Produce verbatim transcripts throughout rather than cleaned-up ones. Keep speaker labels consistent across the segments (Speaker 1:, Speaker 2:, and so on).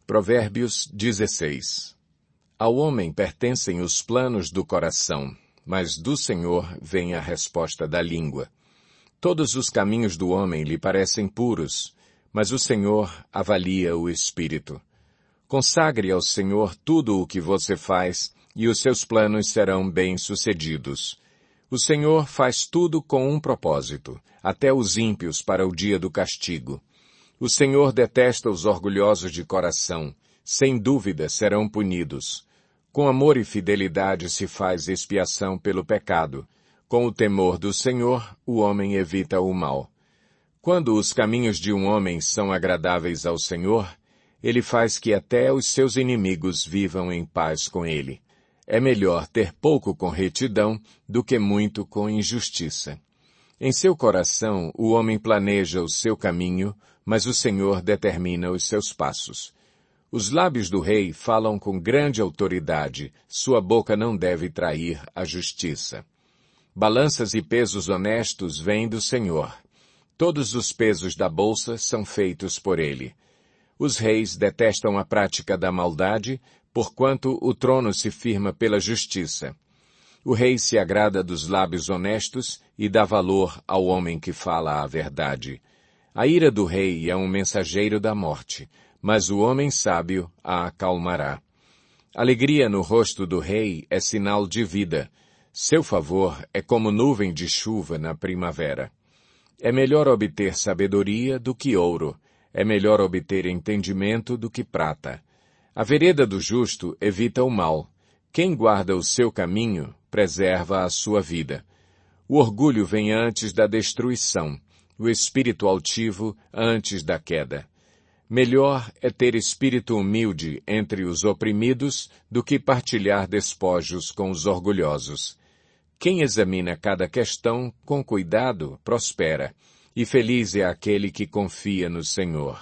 Speaker 1: Provérbios dezesseis. Ao homem pertencem os planos do coração, mas do Senhor vem a resposta da língua. Todos os caminhos do homem lhe parecem puros, mas o Senhor avalia o espírito. Consagre ao Senhor tudo o que você faz, e os seus planos serão bem-sucedidos. O Senhor faz tudo com um propósito, até os ímpios para o dia do castigo. O Senhor detesta os orgulhosos de coração, sem dúvida serão punidos. Com amor e fidelidade se faz expiação pelo pecado. Com o temor do Senhor, o homem evita o mal. Quando os caminhos de um homem são agradáveis ao Senhor, ele faz que até os seus inimigos vivam em paz com ele. É melhor ter pouco com retidão do que muito com injustiça. Em seu coração, o homem planeja o seu caminho, mas o Senhor determina os seus passos. Os lábios do rei falam com grande autoridade, sua boca não deve trair a justiça. Balanças e pesos honestos vêm do Senhor. Todos os pesos da bolsa são feitos por ele. Os reis detestam a prática da maldade, porquanto o trono se firma pela justiça. O rei se agrada dos lábios honestos e dá valor ao homem que fala a verdade. A ira do rei é um mensageiro da morte, mas o homem sábio a acalmará. Alegria no rosto do rei é sinal de vida. Seu favor é como nuvem de chuva na primavera. É melhor obter sabedoria do que ouro. É melhor obter entendimento do que prata. A vereda do justo evita o mal. Quem guarda o seu caminho, preserva a sua vida. O orgulho vem antes da destruição, o espírito altivo antes da queda. Melhor é ter espírito humilde entre os oprimidos do que partilhar despojos com os orgulhosos. Quem examina cada questão com cuidado, prospera, e feliz é aquele que confia no Senhor.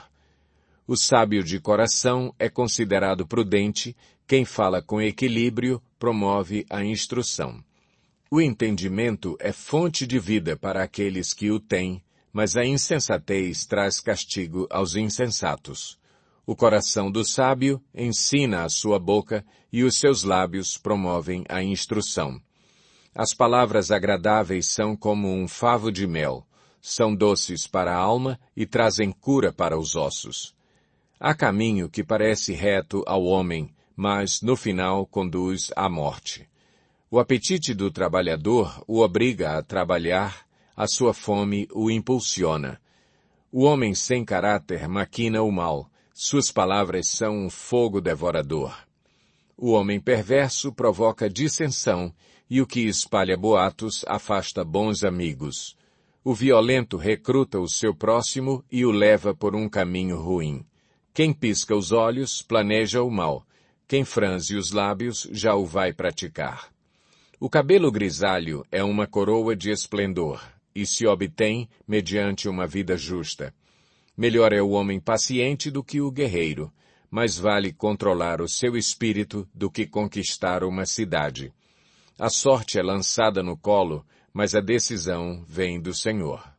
Speaker 1: O sábio de coração é considerado prudente, quem fala com equilíbrio promove a instrução. O entendimento é fonte de vida para aqueles que o têm, mas a insensatez traz castigo aos insensatos. O coração do sábio ensina a sua boca e os seus lábios promovem a instrução. As palavras agradáveis são como um favo de mel, são doces para a alma e trazem cura para os ossos. Há caminho que parece reto ao homem, mas no final conduz à morte. O apetite do trabalhador o obriga a trabalhar, a sua fome o impulsiona. O homem sem caráter maquina o mal, suas palavras são um fogo devorador. O homem perverso provoca dissensão, e o que espalha boatos afasta bons amigos. O violento recruta o seu próximo e o leva por um caminho ruim. Quem pisca os olhos planeja o mal. Quem franze os lábios já o vai praticar. O cabelo grisalho é uma coroa de esplendor, e se obtém mediante uma vida justa. Melhor é o homem paciente do que o guerreiro, mas vale controlar o seu espírito do que conquistar uma cidade. A sorte é lançada no colo, mas a decisão vem do Senhor.